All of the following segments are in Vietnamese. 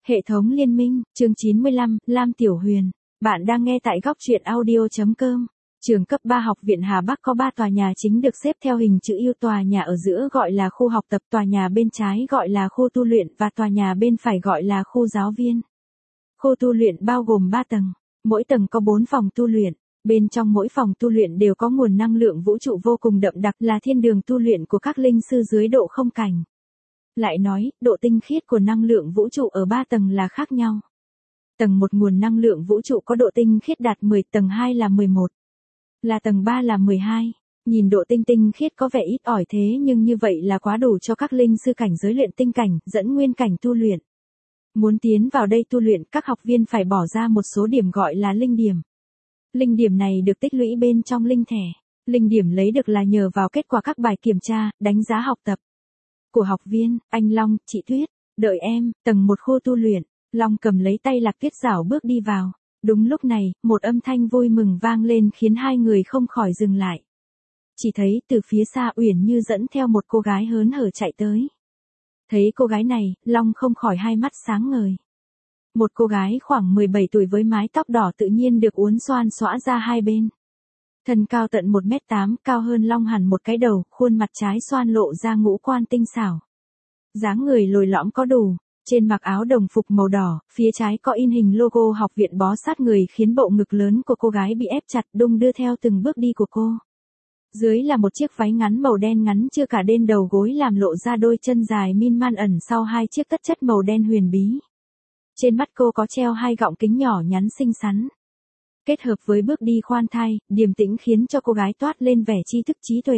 Hệ thống liên minh, chương 95, Lam Tiểu Huyền. Bạn đang nghe tại góc truyện audio.com. Trường cấp 3 học viện Hà Bắc có 3 tòa nhà chính được xếp theo hình chữ U, tòa nhà ở giữa gọi là khu học tập, tòa nhà bên trái gọi là khu tu luyện và tòa nhà bên phải gọi là khu giáo viên. Khu tu luyện bao gồm 3 tầng, mỗi tầng có 4 phòng tu luyện. Bên trong mỗi phòng tu luyện đều có nguồn năng lượng vũ trụ vô cùng đậm đặc, là thiên đường tu luyện của các linh sư dưới độ không cảnh. Lại nói, độ tinh khiết của năng lượng vũ trụ ở 3 tầng là khác nhau. Tầng 1 nguồn năng lượng vũ trụ có độ tinh khiết đạt 10, tầng 2 là 11, là tầng 3 là 12. Nhìn độ tinh khiết có vẻ ít ỏi thế nhưng như vậy là quá đủ cho các linh sư cảnh giới luyện tinh cảnh, dẫn nguyên cảnh tu luyện. Muốn tiến vào đây tu luyện, các học viên phải bỏ ra một số điểm gọi là linh điểm. Linh điểm này được tích lũy bên trong linh thẻ. Linh điểm lấy được là nhờ vào kết quả các bài kiểm tra, đánh giá học tập của học viên. Anh Long, chị Tuyết, đợi em. Tầng 1 khu tu luyện. Long cầm lấy tay Lạc Tuyết rảo bước đi vào. Đúng lúc này, một âm thanh vui mừng vang lên khiến hai người không khỏi dừng lại. Chỉ thấy từ phía xa Uyển Như dẫn theo một cô gái hớn hở chạy tới. Thấy cô gái này, Long không khỏi hai mắt sáng ngời. Một cô gái khoảng 17 tuổi với mái tóc đỏ tự nhiên được uốn xoăn xõa ra hai bên. Thân cao tận 1m8, cao hơn Long hẳn một cái đầu, khuôn mặt trái xoăn lộ ra ngũ quan tinh xảo. Dáng người lồi lõm có đủ, trên mặc áo đồng phục màu đỏ, phía trái có in hình logo học viện bó sát người khiến bộ ngực lớn của cô gái bị ép chặt đung đưa theo từng bước đi của cô. Dưới là một chiếc váy ngắn màu đen ngắn chưa cả đến đầu gối làm lộ ra đôi chân dài min man ẩn sau hai chiếc tất chất màu đen huyền bí. Trên mắt cô có treo hai gọng kính nhỏ nhắn xinh xắn. Kết hợp với bước đi khoan thai, điềm tĩnh khiến cho cô gái toát lên vẻ tri thức trí tuệ.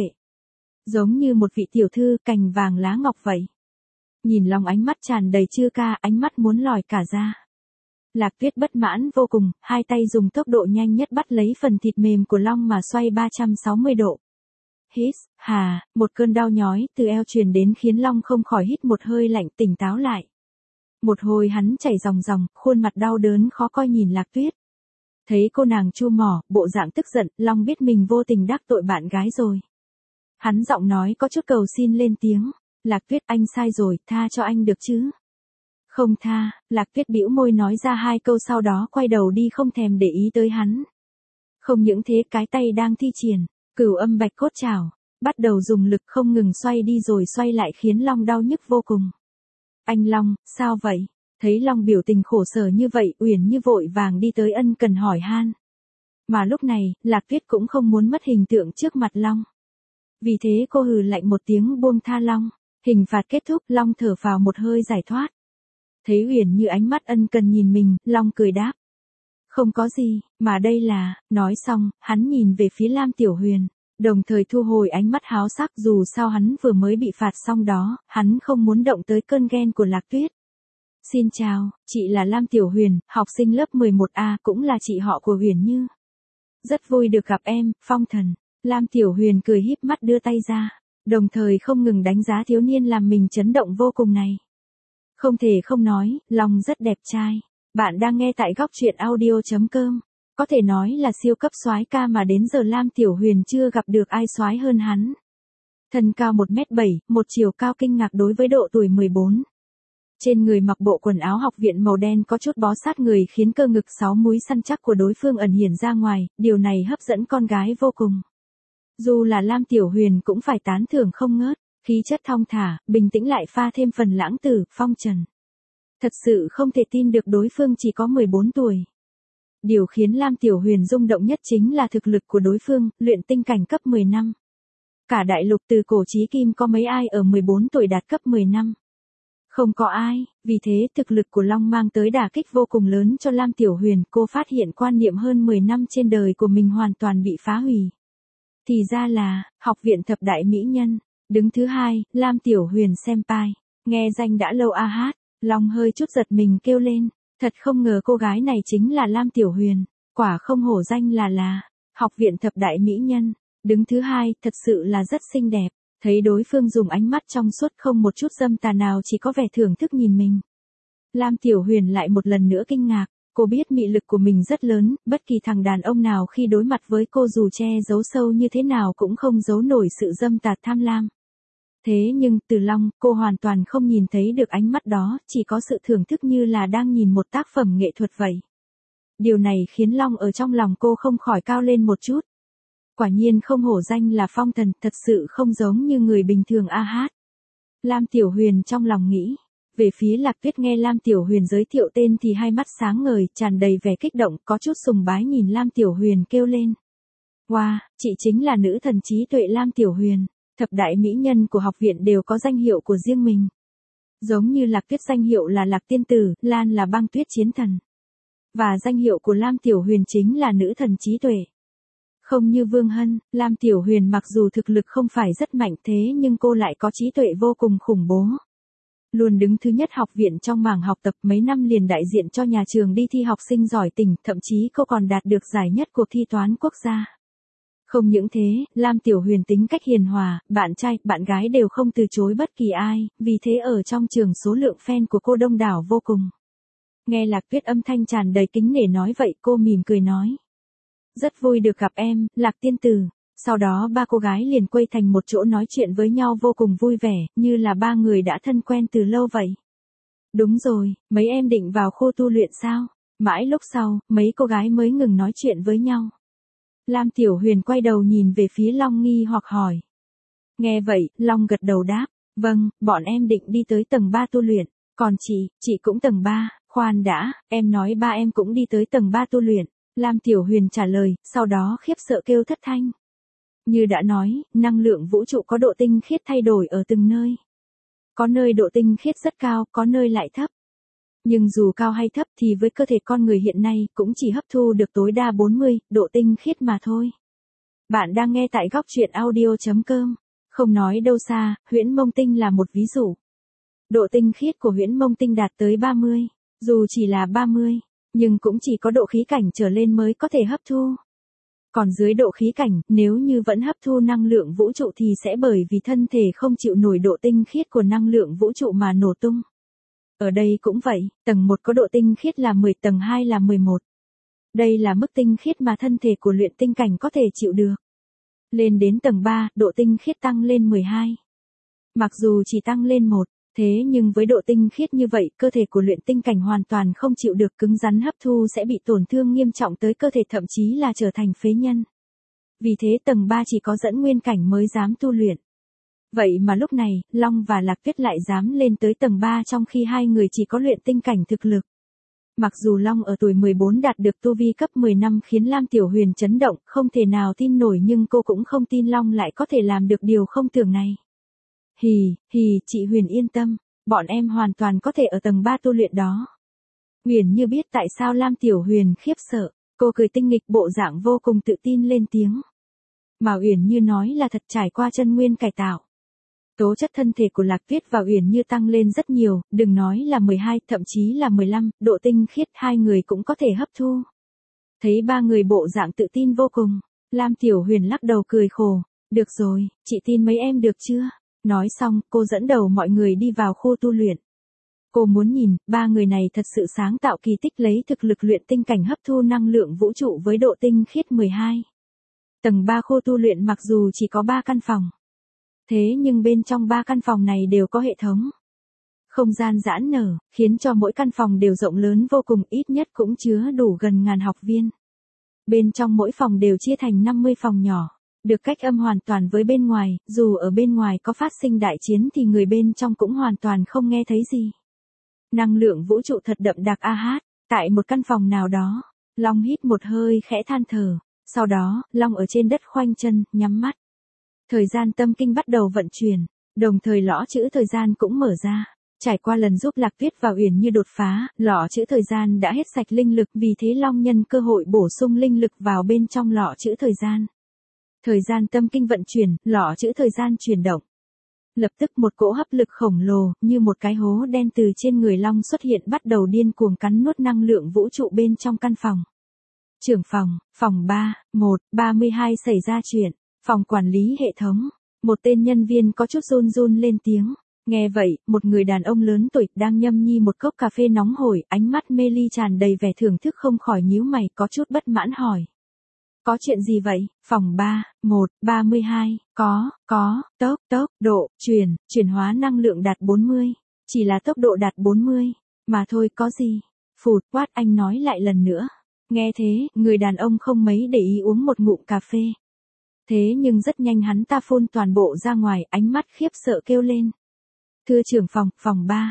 Giống như một vị tiểu thư cành vàng lá ngọc vậy. Nhìn Long ánh mắt tràn đầy chư ca, ánh mắt muốn lòi cả ra. Lạc Tuyết bất mãn vô cùng, hai tay dùng tốc độ nhanh nhất bắt lấy phần thịt mềm của Long mà xoay 360 độ. Hít, hà, một cơn đau nhói từ eo truyền đến khiến Long không khỏi hít một hơi lạnh tỉnh táo lại. Một hồi hắn chảy ròng ròng, khuôn mặt đau đớn khó coi nhìn Lạc Tuyết. Thấy cô nàng chu mỏ, bộ dạng tức giận, Long biết mình vô tình đắc tội bạn gái rồi. Hắn giọng nói có chút cầu xin lên tiếng. Lạc Tuyết, anh sai rồi, tha cho anh được chứ? Không tha. Lạc Tuyết bĩu môi nói ra hai câu sau đó quay đầu đi không thèm để ý tới hắn. Không những thế, cái tay đang thi triển Cửu Âm Bạch Cốt Trảo, bắt đầu dùng lực không ngừng xoay đi rồi xoay lại khiến Long đau nhức vô cùng. Anh Long, sao vậy? Thấy Long biểu tình khổ sở như vậy, Uyển Như vội vàng đi tới ân cần hỏi han. Mà lúc này, Lạc Tuyết cũng không muốn mất hình tượng trước mặt Long. Vì thế cô hừ lạnh một tiếng buông tha Long. Hình phạt kết thúc, Long thở phào một hơi giải thoát. Thấy Uyển Như ánh mắt ân cần nhìn mình, Long cười đáp. Không có gì, mà đây là, nói xong, hắn nhìn về phía Lam Tiểu Huyền, đồng thời thu hồi ánh mắt háo sắc dù sao hắn vừa mới bị phạt xong đó, hắn không muốn động tới cơn ghen của Lạc Tuyết. Xin chào, chị là Lam Tiểu Huyền, học sinh lớp 11A, cũng là chị họ của Uyển Như. Rất vui được gặp em, Phong Thần. Lam Tiểu Huyền cười híp mắt đưa tay ra, đồng thời không ngừng đánh giá thiếu niên làm mình chấn động vô cùng này. Không thể không nói, Long rất đẹp trai. Bạn đang nghe tại góc truyện audio.com. Có thể nói là siêu cấp soái ca mà đến giờ Lam Tiểu Huyền chưa gặp được ai soái hơn hắn. Thân cao 1m7, một chiều cao kinh ngạc đối với độ tuổi 14. Trên người mặc bộ quần áo học viện màu đen có chút bó sát người khiến cơ ngực 6 múi săn chắc của đối phương ẩn hiện ra ngoài, điều này hấp dẫn con gái vô cùng. Dù là Lam Tiểu Huyền cũng phải tán thưởng không ngớt, khí chất thong thả, bình tĩnh lại pha thêm phần lãng tử, phong trần. Thật sự không thể tin được đối phương chỉ có 14 tuổi. Điều khiến Lam Tiểu Huyền rung động nhất chính là thực lực của đối phương, luyện tinh cảnh cấp 10 năm. Cả đại lục từ cổ chí kim có mấy ai ở 14 tuổi đạt cấp 10 năm. Không có ai, vì thế thực lực của Long mang tới đả kích vô cùng lớn cho Lam Tiểu Huyền, cô phát hiện quan niệm hơn 10 năm trên đời của mình hoàn toàn bị phá hủy. Thì ra là, học viện thập đại mỹ nhân, đứng thứ hai, Lam Tiểu Huyền senpai, nghe danh đã lâu a hát, Long hơi chút giật mình kêu lên, thật không ngờ cô gái này chính là Lam Tiểu Huyền, quả không hổ danh là, học viện thập đại mỹ nhân, đứng thứ hai, thật sự là rất xinh đẹp. Thấy đối phương dùng ánh mắt trong suốt không một chút dâm tà nào chỉ có vẻ thưởng thức nhìn mình. Lam Tiểu Huyền lại một lần nữa kinh ngạc, cô biết mị lực của mình rất lớn, bất kỳ thằng đàn ông nào khi đối mặt với cô dù che giấu sâu như thế nào cũng không giấu nổi sự dâm tà tham lam. Thế nhưng từ Long, cô hoàn toàn không nhìn thấy được ánh mắt đó, chỉ có sự thưởng thức như là đang nhìn một tác phẩm nghệ thuật vậy. Điều này khiến Long ở trong lòng cô không khỏi cao lên một chút. Quả nhiên không hổ danh là phong thần, thật sự không giống như người bình thường a hát. Lam Tiểu Huyền trong lòng nghĩ. Về phía Lạc Tuyết nghe Lam Tiểu Huyền giới thiệu tên thì hai mắt sáng ngời, tràn đầy vẻ kích động, có chút sùng bái nhìn Lam Tiểu Huyền kêu lên. Wow, chị chính là nữ thần trí tuệ Lam Tiểu Huyền. Thập đại mỹ nhân của học viện đều có danh hiệu của riêng mình. Giống như Lạc Tuyết danh hiệu là Lạc Tiên Tử, Lan là băng tuyết chiến thần. Và danh hiệu của Lam Tiểu Huyền chính là nữ thần trí tuệ. Không như Vương Hân, Lam Tiểu Huyền mặc dù thực lực không phải rất mạnh thế nhưng cô lại có trí tuệ vô cùng khủng bố. Luôn đứng thứ nhất học viện trong mảng học tập, mấy năm liền đại diện cho nhà trường đi thi học sinh giỏi tỉnh, thậm chí cô còn đạt được giải nhất cuộc thi toán quốc gia. Không những thế, Lam Tiểu Huyền tính cách hiền hòa, bạn trai, bạn gái đều không từ chối bất kỳ ai, vì thế ở trong trường số lượng fan của cô đông đảo vô cùng. Nghe Lạc Tuyết âm thanh tràn đầy kính nể nói vậy, cô mỉm cười nói. Rất vui được gặp em, Lạc Tiên Tử. Sau đó ba cô gái liền quây thành một chỗ nói chuyện với nhau vô cùng vui vẻ, như là ba người đã thân quen từ lâu vậy. Đúng rồi, mấy em định vào khu tu luyện sao? Mãi lúc sau, mấy cô gái mới ngừng nói chuyện với nhau. Lam Tiểu Huyền quay đầu nhìn về phía Long nghi hoặc hỏi. Nghe vậy, Long gật đầu đáp. Vâng, bọn em định đi tới tầng 3 tu luyện. Còn chị cũng tầng 3, khoan đã, em nói ba em cũng đi tới tầng 3 tu luyện. Lam Tiểu Huyền trả lời, sau đó khiếp sợ kêu thất thanh. Như đã nói, năng lượng vũ trụ có độ tinh khiết thay đổi ở từng nơi. Có nơi độ tinh khiết rất cao, có nơi lại thấp. Nhưng dù cao hay thấp thì với cơ thể con người hiện nay cũng chỉ hấp thu được tối đa 40 độ tinh khiết mà thôi. Bạn đang nghe tại góc truyện audio.com. Không nói đâu xa, huyễn mông tinh là một ví dụ. Độ tinh khiết của huyễn mông tinh đạt tới 30. Dù chỉ là 30, nhưng cũng chỉ có độ khí cảnh trở lên mới có thể hấp thu. Còn dưới độ khí cảnh, nếu như vẫn hấp thu năng lượng vũ trụ thì sẽ bởi vì thân thể không chịu nổi độ tinh khiết của năng lượng vũ trụ mà nổ tung. Ở đây cũng vậy, tầng 1 có độ tinh khiết là 10, tầng 2 là 11. Đây là mức tinh khiết mà thân thể của luyện tinh cảnh có thể chịu được. Lên đến tầng 3, độ tinh khiết tăng lên 12. Mặc dù chỉ tăng lên 1, thế nhưng với độ tinh khiết như vậy, cơ thể của luyện tinh cảnh hoàn toàn không chịu được, cứng rắn hấp thu sẽ bị tổn thương nghiêm trọng tới cơ thể, thậm chí là trở thành phế nhân. Vì thế tầng 3 chỉ có dẫn nguyên cảnh mới dám tu luyện. Vậy mà lúc này, Long và Lạc Tuyết lại dám lên tới tầng 3 trong khi hai người chỉ có luyện tinh cảnh thực lực. Mặc dù Long ở tuổi 14 đạt được tu vi cấp 10 năm khiến Lam Tiểu Huyền chấn động, không thể nào tin nổi, nhưng cô cũng không tin Long lại có thể làm được điều không tưởng này. Chị Huyền yên tâm, bọn em hoàn toàn có thể ở tầng 3 tu luyện đó. Huyền Như biết tại sao Lam Tiểu Huyền khiếp sợ, cô cười tinh nghịch, bộ dạng vô cùng tự tin lên tiếng. Mà Huyền Như nói là thật, trải qua chân nguyên cải tạo. Tố chất thân thể của Lạc Tuyết và Uyển Như tăng lên rất nhiều, đừng nói là 12, thậm chí là 15, độ tinh khiết hai người cũng có thể hấp thu. Thấy ba người bộ dạng tự tin vô cùng, Lam Tiểu Huyền lắc đầu cười khổ, được rồi, chị tin mấy em được chưa? Nói xong, cô dẫn đầu mọi người đi vào khu tu luyện. Cô muốn nhìn, ba người này thật sự sáng tạo kỳ tích lấy thực lực luyện tinh cảnh hấp thu năng lượng vũ trụ với độ tinh khiết 12. Tầng 3 khu tu luyện mặc dù chỉ có 3 căn phòng. Thế nhưng bên trong 3 căn phòng này đều có hệ thống. Không gian giãn nở, khiến cho mỗi căn phòng đều rộng lớn vô cùng, ít nhất cũng chứa đủ gần ngàn học viên. Bên trong mỗi phòng đều chia thành 50 phòng nhỏ, được cách âm hoàn toàn với bên ngoài, dù ở bên ngoài có phát sinh đại chiến thì người bên trong cũng hoàn toàn không nghe thấy gì. Năng lượng vũ trụ thật đậm đặc a hát, tại một căn phòng nào đó, Long hít một hơi khẽ than thở, sau đó, Long ở trên đất khoanh chân, nhắm mắt. Thời gian tâm kinh bắt đầu vận chuyển, đồng thời lõ chữ thời gian cũng mở ra. Trải qua lần giúp Lạc Tuyết và Uyển Như đột phá, lọ chữ thời gian đã hết sạch linh lực, vì thế Long nhân cơ hội bổ sung linh lực vào bên trong lọ chữ thời gian. Thời gian tâm kinh vận chuyển, lọ chữ thời gian chuyển động. Lập tức một cỗ hấp lực khổng lồ, như một cái hố đen từ trên người Long xuất hiện, bắt đầu điên cuồng cắn nuốt năng lượng vũ trụ bên trong căn phòng. Trưởng phòng, phòng 3, 32 xảy ra chuyện, phòng quản lý hệ thống. Một tên nhân viên có chút run run lên tiếng. Nghe vậy, một người đàn ông lớn tuổi đang nhâm nhi một cốc cà phê nóng hổi, ánh mắt mê ly tràn đầy vẻ thưởng thức không khỏi nhíu mày, có chút bất mãn hỏi. Có chuyện gì vậy? Phòng 3, 32, tốc độ, chuyển hóa năng lượng đạt 40. Chỉ là tốc độ đạt 40, mà thôi có gì. Phụt quát anh nói lại lần nữa. Nghe thế, người đàn ông không mấy để ý uống một ngụm cà phê. Thế nhưng rất nhanh hắn ta phun toàn bộ ra ngoài, ánh mắt khiếp sợ kêu lên. Thưa trưởng phòng 3,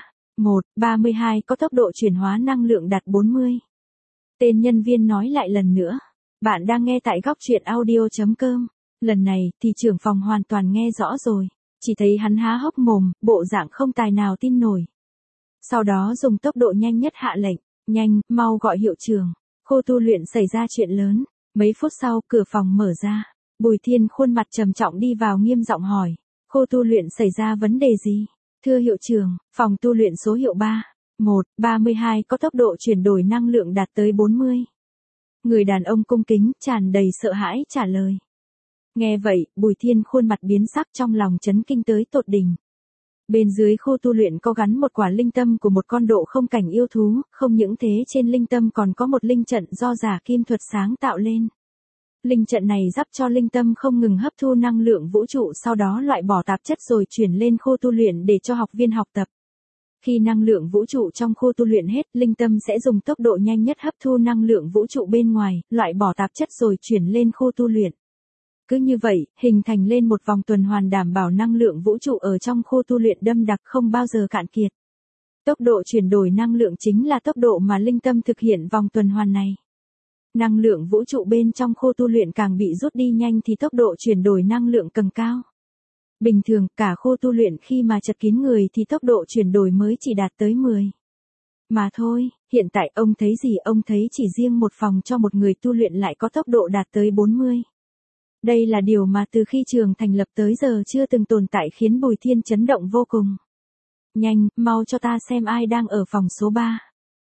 32 có tốc độ chuyển hóa năng lượng đạt 40. Tên nhân viên nói lại lần nữa. Bạn đang nghe tại góc truyện audio.com. Lần này thì trưởng phòng hoàn toàn nghe rõ rồi. Chỉ thấy hắn há hốc mồm, bộ dạng không tài nào tin nổi. Sau đó dùng tốc độ nhanh nhất hạ lệnh. Nhanh, mau gọi hiệu trưởng. Khu tu luyện xảy ra chuyện lớn. Mấy phút sau, cửa phòng mở ra. Bùi Thiên khuôn mặt trầm trọng đi vào nghiêm giọng hỏi. Khu tu luyện xảy ra vấn đề gì? Thưa hiệu trưởng, phòng tu luyện số hiệu 3, 32 có tốc độ chuyển đổi năng lượng đạt tới 40. Người đàn ông cung kính, tràn đầy sợ hãi trả lời. Nghe vậy, Bùi Thiên khuôn mặt biến sắc trong lòng chấn kinh tới tột đỉnh. Bên dưới khu tu luyện có gắn một quả linh tâm của một con độ không cảnh yêu thú, không những thế trên linh tâm còn có một linh trận do giả kim thuật sáng tạo lên. Linh trận này giúp cho linh tâm không ngừng hấp thu năng lượng vũ trụ, sau đó loại bỏ tạp chất rồi chuyển lên khu tu luyện để cho học viên học tập. Khi năng lượng vũ trụ trong khu tu luyện hết, linh tâm sẽ dùng tốc độ nhanh nhất hấp thu năng lượng vũ trụ bên ngoài, loại bỏ tạp chất rồi chuyển lên khu tu luyện. Cứ như vậy, hình thành lên một vòng tuần hoàn đảm bảo năng lượng vũ trụ ở trong khu tu luyện đậm đặc không bao giờ cạn kiệt. Tốc độ chuyển đổi năng lượng chính là tốc độ mà linh tâm thực hiện vòng tuần hoàn này. Năng lượng vũ trụ bên trong khu tu luyện càng bị rút đi nhanh thì tốc độ chuyển đổi năng lượng càng cao. Bình thường, cả khu tu luyện khi mà chật kín người thì tốc độ chuyển đổi mới chỉ đạt tới 10. Mà thôi, hiện tại ông thấy gì? Ông thấy chỉ riêng một phòng cho một người tu luyện lại có tốc độ đạt tới 40. Đây là điều mà từ khi trường thành lập tới giờ chưa từng tồn tại, khiến Bùi Thiên chấn động vô cùng. Nhanh, mau cho ta xem ai đang ở phòng số 3.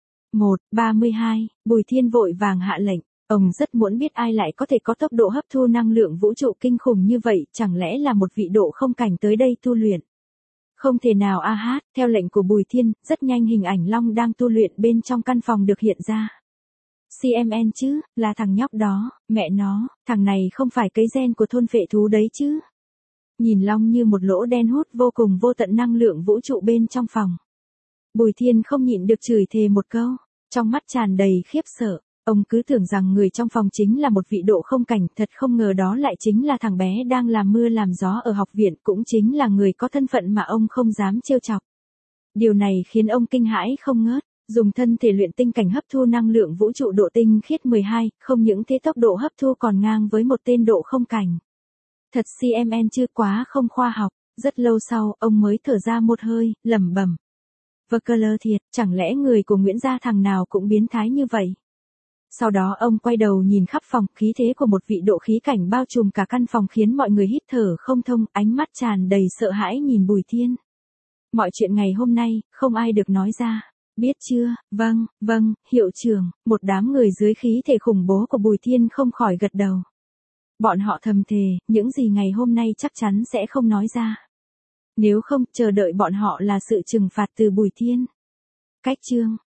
32, Bùi Thiên vội vàng hạ lệnh. Ông rất muốn biết ai lại có thể có tốc độ hấp thu năng lượng vũ trụ kinh khủng như vậy, chẳng lẽ là một vị độ không cảnh tới đây tu luyện. Không thể nào a hát, theo lệnh của Bùi Thiên, rất nhanh hình ảnh Long đang tu luyện bên trong căn phòng được hiện ra. CMN chứ, là thằng nhóc đó, mẹ nó, thằng này không phải cấy gen của thôn phệ thú đấy chứ. Nhìn Long như một lỗ đen hút vô cùng vô tận năng lượng vũ trụ bên trong phòng. Bùi Thiên không nhịn được chửi thề một câu, trong mắt tràn đầy khiếp sợ. Ông cứ tưởng rằng người trong phòng chính là một vị độ không cảnh, thật không ngờ đó lại chính là thằng bé đang làm mưa làm gió ở học viện, cũng chính là người có thân phận mà ông không dám trêu chọc. Điều này khiến ông kinh hãi không ngớt, dùng thân thể luyện tinh cảnh hấp thu năng lượng vũ trụ độ tinh khiết 12, không những thế tốc độ hấp thu còn ngang với một tên độ không cảnh. Thật CMN chứ, quá không khoa học. Rất lâu sau, ông mới thở ra một hơi, lẩm bẩm. Vơ lơ thiệt, chẳng lẽ người của Nguyễn gia thằng nào cũng biến thái như vậy? Sau đó ông quay đầu nhìn khắp phòng, khí thế của một vị độ khí cảnh bao trùm cả căn phòng khiến mọi người hít thở không thông, ánh mắt tràn đầy sợ hãi nhìn Bùi Thiên. Mọi chuyện ngày hôm nay, không ai được nói ra. Biết chưa? Vâng, hiệu trưởng. Một đám người dưới khí thể khủng bố của Bùi Thiên không khỏi gật đầu. Bọn họ thầm thề, những gì ngày hôm nay chắc chắn sẽ không nói ra. Nếu không, chờ đợi bọn họ là sự trừng phạt từ Bùi Thiên. Cách chương